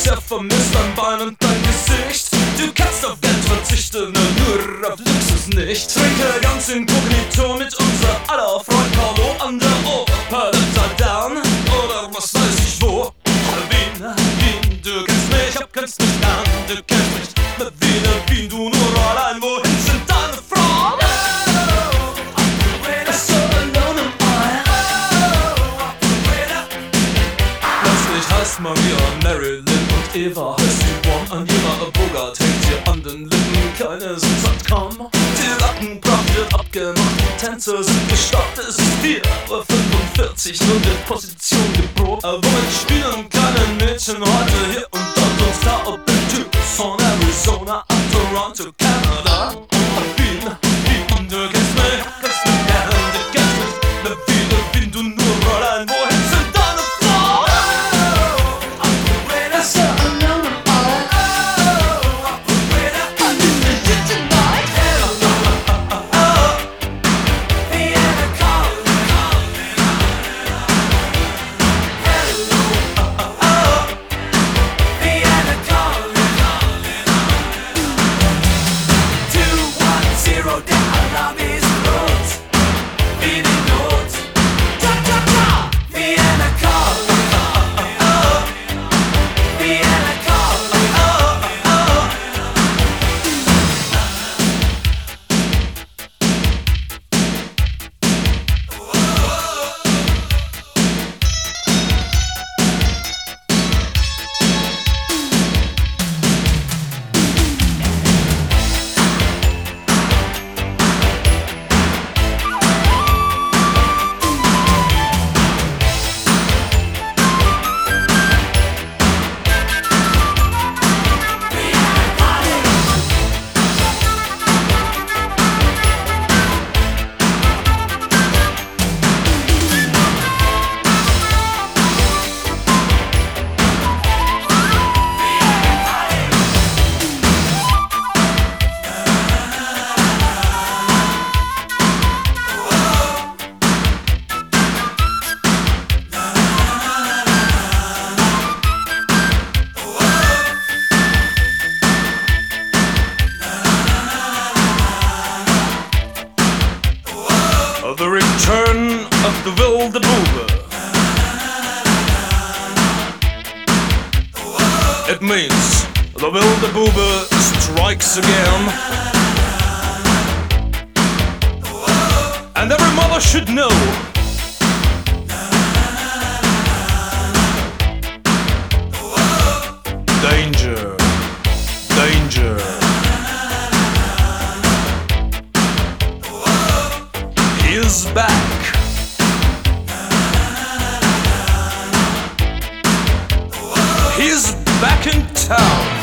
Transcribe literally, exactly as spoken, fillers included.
sehr vermisst, dein Bein und dein Gesicht. Du kannst auf Geld verzichten, nur auf Luxus nicht. Trinke ganz inkognito mit unser aller Freund Carlo an der Oper Upside Down oder was weiß ich wo. Wien, Wien, du kennst mich, hab kennst mich an. Du kennst mich, mit Wien, Wien, du nur allein. Wohin sind deine Frauen? So alone am I. Plötzlich heißt Maria Marilyn und Eva heißt die One. An ihrer Bogart hängt ihr an den Lippen, keine sind satt kaum. Die Rackenpracht wird abgemacht, Tänzer sind gestoppt. Es ist vier Uhr fünfundvierzig, nun wird Position geprobt. Womit spielen kleine Mädchen heute hier und dort und da? Ob in Typus von Arizona, ab Toronto, Kanada. Wien, Wien, du kennst mich, kennst mich gern, du kennst mich. Ne Wien, ne Wien, du nur allein, wohin sind deine Frauen? So alone am I. I need you tonight. Vienna calling. Vienna calling. Two one zero, der Alarm ist rot. Wie die Not. Da da da. Vienna calling. Vienna calling. The return of the wilde Bube. It means the wilde Bube strikes again. And every mother should know. Danger, danger. He is back. He's back in town.